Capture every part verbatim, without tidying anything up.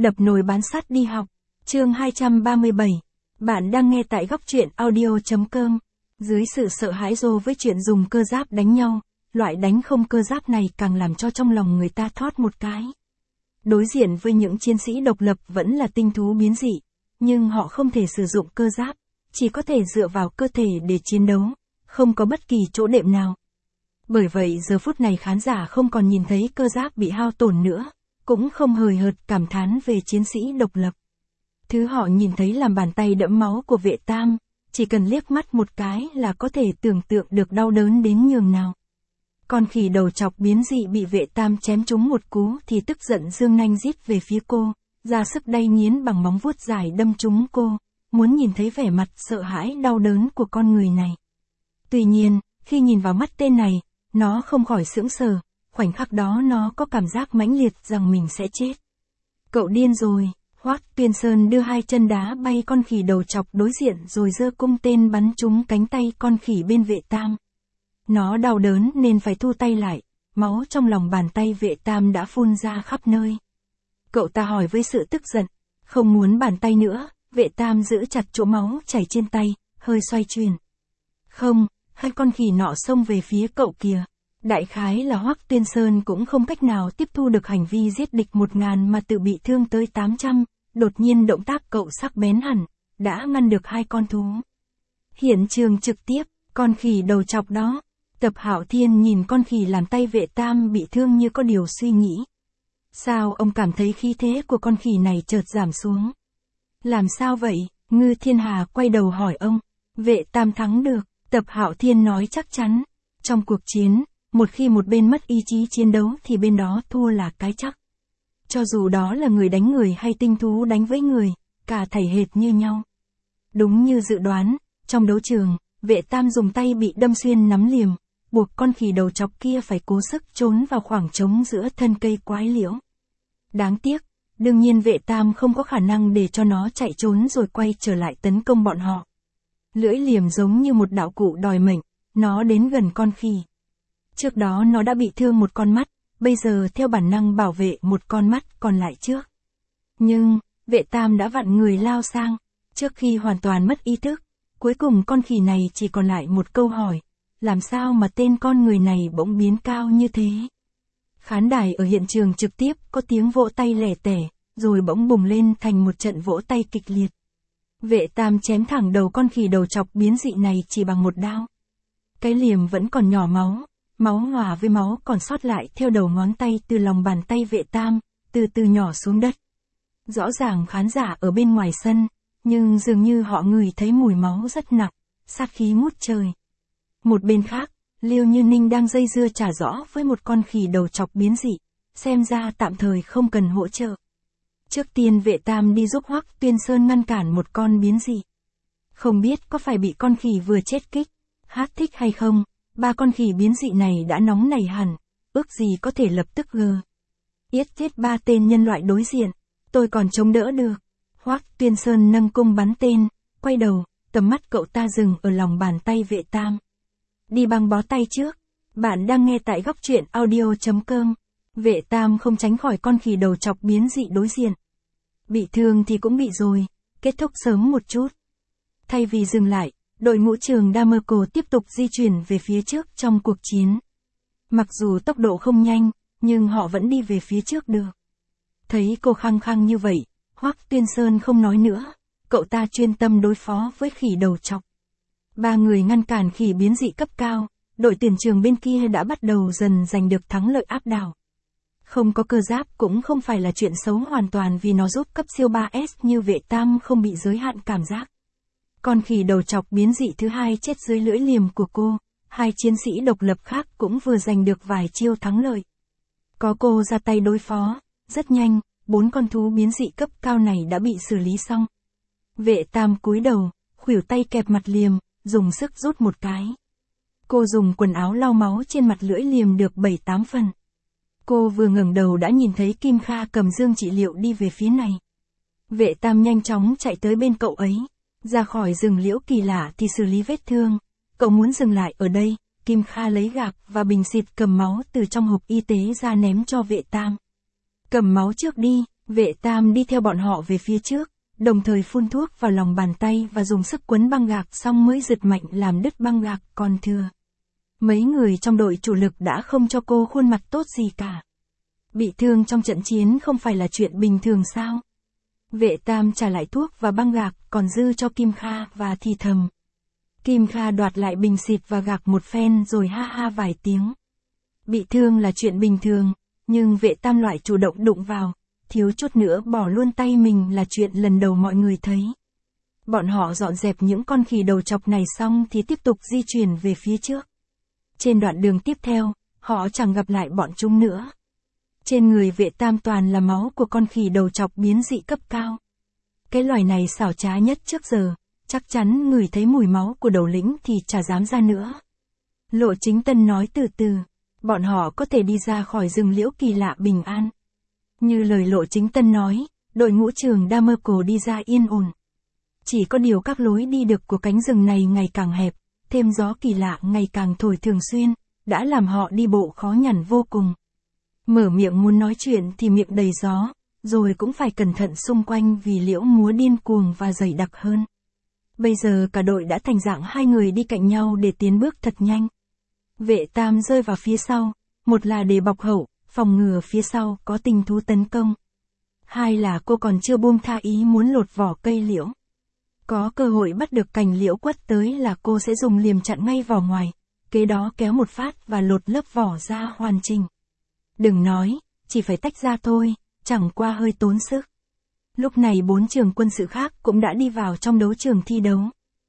Đập nồi bán sắt đi học. Chương hai trăm ba mươi bảy. Bạn đang nghe tại góc truyện audio.com. Dưới sự sợ hãi rô với chuyện dùng cơ giáp đánh nhau, loại đánh không cơ giáp này càng làm cho trong lòng người ta thoát một cái. Đối diện với những chiến sĩ độc lập vẫn là tinh thú biến dị, nhưng họ không thể sử dụng cơ giáp, chỉ có thể dựa vào cơ thể để chiến đấu, không có bất kỳ chỗ đệm nào. Bởi vậy giờ phút này khán giả không còn nhìn thấy cơ giáp bị hao tổn nữa, cũng không hời hợt cảm thán về chiến sĩ độc lập. Thứ họ nhìn thấy là bàn tay đẫm máu của vệ tam, chỉ cần liếc mắt một cái là có thể tưởng tượng được đau đớn đến nhường nào. Con khỉ đầu chọc biến dị bị vệ tam chém trúng một cú thì tức giận giương nanh rít về phía cô, ra sức đay nghiến bằng móng vuốt dài đâm trúng cô, muốn nhìn thấy vẻ mặt sợ hãi đau đớn của con người này. Tuy nhiên, khi nhìn vào mắt tên này, nó không khỏi sững sờ, khoảnh khắc đó nó có cảm giác mãnh liệt rằng mình sẽ chết. Cậu điên rồi, Hoắc Tuyên Sơn đưa hai chân đá bay con khỉ đầu chọc đối diện rồi giơ cung tên bắn trúng cánh tay con khỉ bên vệ tam. Nó đau đớn nên phải thu tay lại, máu trong lòng bàn tay vệ tam đã phun ra khắp nơi. Cậu ta hỏi với sự tức giận, không muốn bàn tay nữa, vệ tam giữ chặt chỗ máu chảy trên tay, hơi xoay chuyển. Không, hai con khỉ nọ xông về phía cậu kìa. Đại khái là Hoắc Tuyên Sơn cũng không cách nào tiếp thu được hành vi giết địch một ngàn mà tự bị thương tới tám trăm, đột nhiên động tác cậu sắc bén hẳn, đã ngăn được hai con thú. Hiện trường trực tiếp, con khỉ đầu chọc đó. Tập Hạo Thiên nhìn con khỉ làm tay vệ tam bị thương như có điều suy nghĩ. Sao ông cảm thấy khí thế của con khỉ này chợt giảm xuống? Làm sao vậy? Ngư Thiên Hà quay đầu hỏi ông. Vệ tam thắng được, Tập Hạo Thiên nói chắc chắn. Trong cuộc chiến, một khi một bên mất ý chí chiến đấu thì bên đó thua là cái chắc. Cho dù đó là người đánh người hay tinh thú đánh với người, cả thảy hệt như nhau. Đúng như dự đoán, trong đấu trường, vệ tam dùng tay bị đâm xuyên nắm liềm, buộc con khỉ đầu chọc kia phải cố sức trốn vào khoảng trống giữa thân cây quái liễu. Đáng tiếc, đương nhiên vệ tam không có khả năng để cho nó chạy trốn rồi quay trở lại tấn công bọn họ. Lưỡi liềm giống như một đạo cụ đòi mệnh, nó đến gần con khỉ. Trước đó nó đã bị thương một con mắt, bây giờ theo bản năng bảo vệ một con mắt còn lại trước. Nhưng, vệ tam đã vặn người lao sang, trước khi hoàn toàn mất ý thức, cuối cùng con khỉ này chỉ còn lại một câu hỏi, làm sao mà tên con người này bỗng biến cao như thế? Khán đài ở hiện trường trực tiếp có tiếng vỗ tay lẻ tẻ, rồi bỗng bùng lên thành một trận vỗ tay kịch liệt. Vệ tam chém thẳng đầu con khỉ đầu chọc biến dị này chỉ bằng một đao. Cái liềm vẫn còn nhỏ máu. Máu hòa với máu còn sót lại theo đầu ngón tay từ lòng bàn tay vệ tam, từ từ nhỏ xuống đất. Rõ ràng khán giả ở bên ngoài sân, nhưng dường như họ ngửi thấy mùi máu rất nặng, sát khí ngút trời. Một bên khác, Liêu Như Ninh đang dây dưa chả rõ với một con khỉ đầu chọc biến dị, xem ra tạm thời không cần hỗ trợ. Trước tiên vệ tam đi giúp Hoắc Tuyên Sơn ngăn cản một con biến dị. Không biết có phải bị con khỉ vừa chết kích, hát thích hay không? Ba con khỉ biến dị này đã nóng nảy hẳn, ước gì có thể lập tức gờ. Yết chết ba tên nhân loại đối diện, tôi còn chống đỡ được. Hoắc Tuyên Sơn nâng cung bắn tên, quay đầu, tầm mắt cậu ta dừng ở lòng bàn tay vệ tam. Đi băng bó tay trước, bạn đang nghe tại góc truyện audio.com. Vệ tam không tránh khỏi con khỉ đầu chọc biến dị đối diện. Bị thương thì cũng bị rồi, kết thúc sớm một chút. Thay vì dừng lại, đội ngũ trường Damerco tiếp tục di chuyển về phía trước trong cuộc chiến. Mặc dù tốc độ không nhanh, nhưng họ vẫn đi về phía trước được. Thấy cô khăng khăng như vậy, Hoắc Tuyên Sơn không nói nữa, cậu ta chuyên tâm đối phó với khỉ đầu chọc. Ba người ngăn cản khỉ biến dị cấp cao, đội tiền trường bên kia đã bắt đầu dần giành được thắng lợi áp đảo. Không có cơ giáp cũng không phải là chuyện xấu hoàn toàn vì nó giúp cấp siêu ba S như vệ tam không bị giới hạn cảm giác. Con khỉ đầu chọc biến dị thứ hai chết dưới lưỡi liềm của cô, hai chiến sĩ độc lập khác cũng vừa giành được vài chiêu thắng lợi. Có cô ra tay đối phó, rất nhanh, bốn con thú biến dị cấp cao này đã bị xử lý xong. Vệ tam cúi đầu, khuỷu tay kẹp mặt liềm, dùng sức rút một cái. Cô dùng quần áo lau máu trên mặt lưỡi liềm được bảy tám phần. Cô vừa ngẩng đầu đã nhìn thấy Kim Kha cầm dương trị liệu đi về phía này. Vệ tam nhanh chóng chạy tới bên cậu ấy. Ra khỏi rừng liễu kỳ lạ thì xử lý vết thương. Cậu muốn dừng lại ở đây, Kim Kha lấy gạc và bình xịt cầm máu từ trong hộp y tế ra ném cho vệ tam. Cầm máu trước đi, Vệ Tam đi theo bọn họ về phía trước, đồng thời phun thuốc vào lòng bàn tay và dùng sức quấn băng gạc xong mới giật mạnh làm đứt băng gạc còn thừa. Mấy người trong đội chủ lực đã không cho cô khuôn mặt tốt gì cả. Bị thương trong trận chiến không phải là chuyện bình thường sao? Vệ Tam trả lại thuốc và băng gạc còn dư cho Kim Kha và thì thầm. Kim Kha đoạt lại bình xịt và gạc một phen rồi ha ha vài tiếng. Bị thương là chuyện bình thường, nhưng Vệ Tam loại chủ động đụng vào, thiếu chút nữa bỏ luôn tay mình là chuyện lần đầu mọi người thấy. Bọn họ dọn dẹp những con khỉ đầu chọc này xong thì tiếp tục di chuyển về phía trước. Trên đoạn đường tiếp theo, họ chẳng gặp lại bọn chúng nữa. Trên người Vệ Tam toàn là máu của con khỉ đầu chọc biến dị cấp cao. Cái loài này xảo trá nhất trước giờ, chắc chắn ngửi thấy mùi máu của đầu lĩnh thì chả dám ra nữa. Lộ Chính Tân nói từ từ, bọn họ có thể đi ra khỏi rừng liễu kỳ lạ bình an. Như lời Lộ Chính Tân nói, đội ngũ trường Damerco đi ra yên ổn. Chỉ có điều các lối đi được của cánh rừng này ngày càng hẹp, thêm gió kỳ lạ ngày càng thổi thường xuyên, đã làm họ đi bộ khó nhằn vô cùng. Mở miệng muốn nói chuyện thì miệng đầy gió, rồi cũng phải cẩn thận xung quanh vì liễu múa điên cuồng và dày đặc hơn. Bây giờ cả đội đã thành dạng hai người đi cạnh nhau để tiến bước thật nhanh. Vệ Tam rơi vào phía sau, một là để bọc hậu, phòng ngừa phía sau có tinh thú tấn công. Hai là cô còn chưa buông tha ý muốn lột vỏ cây liễu. Có cơ hội bắt được cành liễu quất tới là cô sẽ dùng liềm chặn ngay vỏ ngoài, kế đó kéo một phát và lột lớp vỏ ra hoàn chỉnh. Đừng nói, chỉ phải tách ra thôi, chẳng qua hơi tốn sức. Lúc này bốn trường quân sự khác cũng đã đi vào trong đấu trường thi đấu.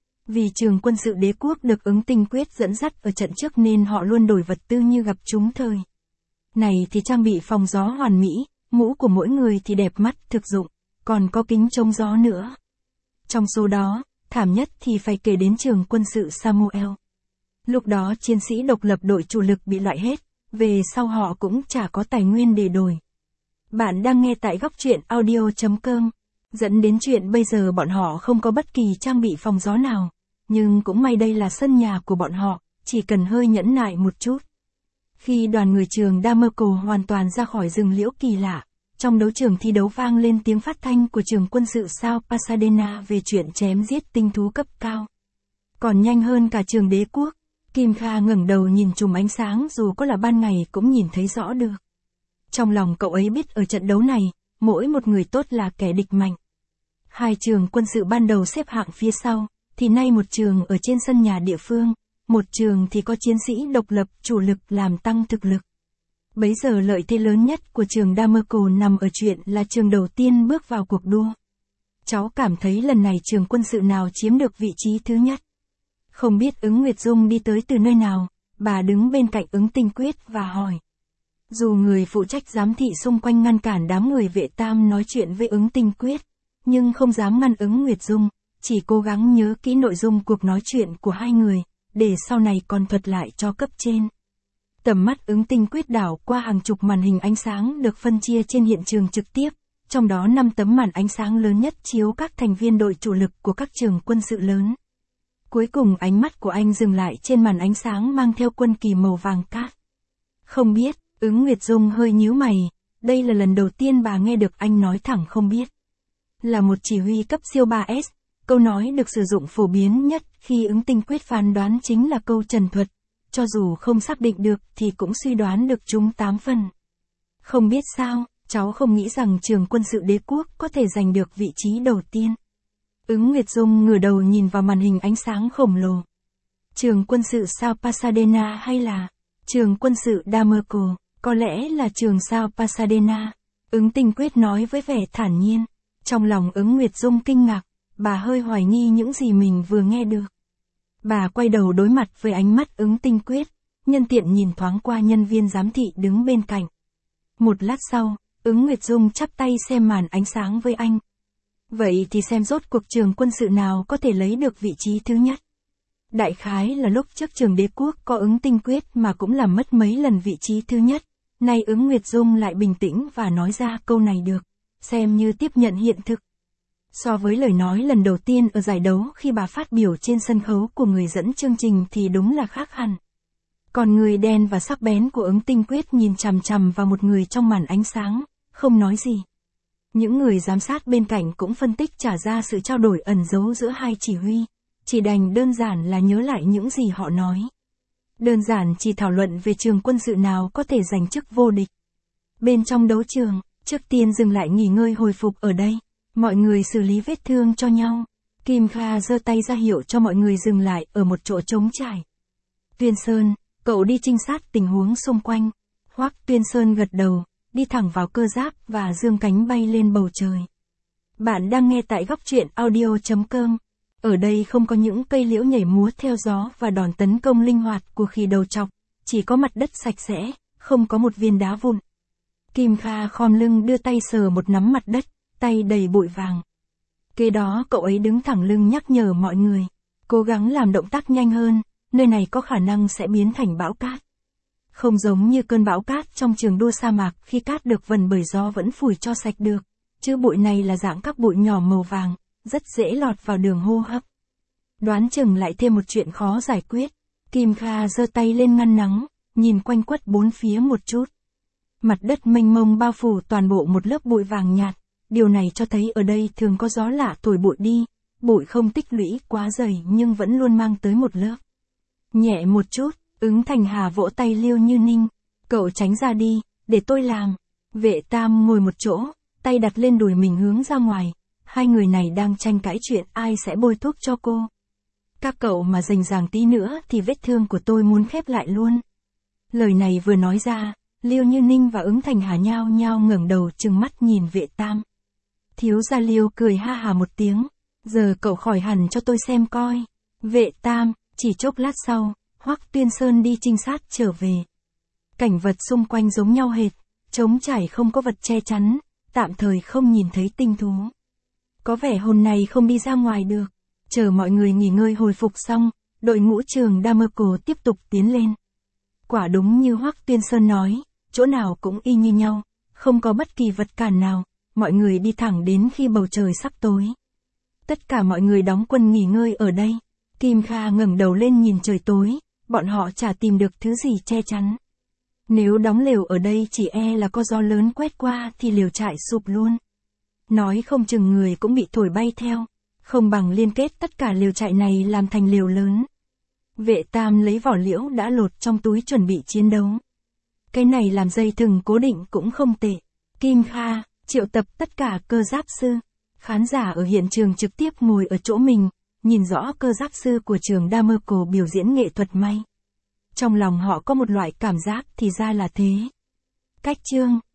Vì trường quân sự đế quốc được Ứng Tinh Quyết dẫn dắt ở trận trước nên họ luôn đổi vật tư như gặp trúng thời. Này thì trang bị phòng gió hoàn mỹ, mũ của mỗi người thì đẹp mắt thực dụng, còn có kính chống gió nữa. Trong số đó, thảm nhất thì phải kể đến trường quân sự Samuel. Lúc đó chiến sĩ độc lập đội chủ lực bị loại hết, về sau họ cũng chả có tài nguyên để đổi. Bạn đang nghe tại góc truyện audio chấm com, dẫn đến chuyện bây giờ bọn họ không có bất kỳ trang bị phòng gió nào, nhưng cũng may đây là sân nhà của bọn họ, chỉ cần hơi nhẫn nại một chút. Khi đoàn người trường Damerco hoàn toàn ra khỏi rừng liễu kỳ lạ, trong đấu trường thi đấu vang lên tiếng phát thanh của trường quân sự South Pasadena về chuyện chém giết tinh thú cấp cao. Còn nhanh hơn cả trường đế quốc, Kim Kha ngẩng đầu nhìn chùm ánh sáng dù có là ban ngày cũng nhìn thấy rõ được. Trong lòng cậu ấy biết ở trận đấu này, mỗi một người tốt là kẻ địch mạnh. Hai trường quân sự ban đầu xếp hạng phía sau, thì nay một trường ở trên sân nhà địa phương, một trường thì có chiến sĩ độc lập chủ lực làm tăng thực lực. Bấy giờ lợi thế lớn nhất của trường Damerco nằm ở chuyện là trường đầu tiên bước vào cuộc đua. Cháu cảm thấy lần này trường quân sự nào chiếm được vị trí thứ nhất. Không biết Ứng Nguyệt Dung đi tới từ nơi nào, bà đứng bên cạnh Ứng Tinh Quyết và hỏi. Dù người phụ trách giám thị xung quanh ngăn cản đám người Vệ Tam nói chuyện với Ứng Tinh Quyết, nhưng không dám ngăn Ứng Nguyệt Dung, chỉ cố gắng nhớ kỹ nội dung cuộc nói chuyện của hai người, để sau này còn thuật lại cho cấp trên. Tầm mắt Ứng Tinh Quyết đảo qua hàng chục màn hình ánh sáng được phân chia trên hiện trường trực tiếp, trong đó năm tấm màn ánh sáng lớn nhất chiếu các thành viên đội chủ lực của các trường quân sự lớn. Cuối cùng ánh mắt của anh dừng lại trên màn ánh sáng mang theo quân kỳ màu vàng cát. Không biết, Ứng Nguyệt Dung hơi nhíu mày, đây là lần đầu tiên bà nghe được anh nói thẳng không biết. Là một chỉ huy cấp siêu ba S, câu nói được sử dụng phổ biến nhất khi Ứng Tinh Quyết phán đoán chính là câu trần thuật, cho dù không xác định được thì cũng suy đoán được chúng tám phần. Không biết sao, cháu không nghĩ rằng trường quân sự đế quốc có thể giành được vị trí đầu tiên. Ứng Nguyệt Dung ngửa đầu nhìn vào màn hình ánh sáng khổng lồ. Trường quân sự South Pasadena hay là trường quân sự Damerco, có lẽ là trường South Pasadena. Ứng Tinh Quyết nói với vẻ thản nhiên. Trong lòng Ứng Nguyệt Dung kinh ngạc, bà hơi hoài nghi những gì mình vừa nghe được. Bà quay đầu đối mặt với ánh mắt Ứng Tinh Quyết, nhân tiện nhìn thoáng qua nhân viên giám thị đứng bên cạnh. Một lát sau, Ứng Nguyệt Dung chắp tay xem màn ánh sáng với anh. Vậy thì xem rốt cuộc trường quân sự nào có thể lấy được vị trí thứ nhất. Đại khái là lúc trước trường đế quốc có Ứng Tinh Quyết mà cũng làm mất mấy lần vị trí thứ nhất. Nay Ứng Nguyệt Dung lại bình tĩnh và nói ra câu này được, xem như tiếp nhận hiện thực. So với lời nói lần đầu tiên ở giải đấu khi bà phát biểu trên sân khấu của người dẫn chương trình thì đúng là khác hẳn. Còn người đen và sắc bén của Ứng Tinh Quyết nhìn chằm chằm vào một người trong màn ánh sáng, không nói gì. Những người giám sát bên cạnh cũng phân tích trả ra sự trao đổi ẩn giấu giữa hai chỉ huy, chỉ đành đơn giản là nhớ lại những gì họ nói. Đơn giản chỉ thảo luận về trường quân sự nào có thể giành chức vô địch. Bên trong đấu trường, trước tiên dừng lại nghỉ ngơi hồi phục ở đây, mọi người xử lý vết thương cho nhau. Kim Kha giơ tay ra hiệu cho mọi người dừng lại ở một chỗ trống trải. Tuyên Sơn, cậu đi trinh sát tình huống xung quanh. Hoắc Tuyên Sơn gật đầu, đi thẳng vào cơ giáp và dương cánh bay lên bầu trời. Bạn đang nghe tại góc truyện audio chấm com. Ở đây không có những cây liễu nhảy múa theo gió và đòn tấn công linh hoạt của khỉ đầu trọc, chỉ có mặt đất sạch sẽ, không có một viên đá vụn. Kim Kha khom lưng đưa tay sờ một nắm mặt đất, tay đầy bụi vàng. Kế đó cậu ấy đứng thẳng lưng nhắc nhở mọi người, cố gắng làm động tác nhanh hơn, nơi này có khả năng sẽ biến thành bão cát. Không giống như cơn bão cát trong trường đua sa mạc khi cát được vần bởi gió vẫn phủi cho sạch được, chứ bụi này là dạng các bụi nhỏ màu vàng, rất dễ lọt vào đường hô hấp. Đoán chừng lại thêm một chuyện khó giải quyết. Kim Kha giơ tay lên ngăn nắng, nhìn quanh quất bốn phía một chút. Mặt đất mênh mông bao phủ toàn bộ một lớp bụi vàng nhạt, điều này cho thấy ở đây thường có gió lạ thổi bụi đi, bụi không tích lũy quá dày nhưng vẫn luôn mang tới một lớp. Nhẹ một chút, Ứng Thành Hà vỗ tay Liêu Như Ninh, cậu tránh ra đi, để tôi làm. Vệ Tam ngồi một chỗ, tay đặt lên đùi mình hướng ra ngoài, hai người này đang tranh cãi chuyện ai sẽ bôi thuốc cho cô. Các cậu mà rành ràng tí nữa thì vết thương của tôi muốn khép lại luôn. Lời này vừa nói ra, Liêu Như Ninh và Ứng Thành Hà nhao nhao ngẩng đầu trừng mắt nhìn Vệ Tam. Thiếu gia Liêu cười ha hà một tiếng, giờ cậu khỏi hẳn cho tôi xem coi. Vệ Tam, chỉ chốc lát sau, Hoắc Tuyên Sơn đi trinh sát trở về. Cảnh vật xung quanh giống nhau hệt, trống trải không có vật che chắn, tạm thời không nhìn thấy tinh thú. Có vẻ hôm nay không đi ra ngoài được. Chờ mọi người nghỉ ngơi hồi phục xong, đội ngũ trường Damerco tiếp tục tiến lên. Quả đúng như Hoắc Tuyên Sơn nói, chỗ nào cũng y như nhau, không có bất kỳ vật cản nào, mọi người đi thẳng đến khi bầu trời sắp tối. Tất cả mọi người đóng quân nghỉ ngơi ở đây. Kim Kha ngẩng đầu lên nhìn trời tối, bọn họ chả tìm được thứ gì che chắn. Nếu đóng lều ở đây chỉ e là có gió lớn quét qua thì lều trại sụp luôn. Nói không chừng người cũng bị thổi bay theo, không bằng liên kết tất cả lều trại này làm thành lều lớn. Vệ Tam lấy vỏ liễu đã lột trong túi chuẩn bị chiến đấu. Cái này làm dây thừng cố định cũng không tệ. Kim Kha triệu tập tất cả cơ giáp sư. Khán giả ở hiện trường trực tiếp ngồi ở chỗ mình, nhìn rõ cơ giáp sư của trường Damerco biểu diễn nghệ thuật may. Trong lòng họ có một loại cảm giác thì ra là thế. Cách chương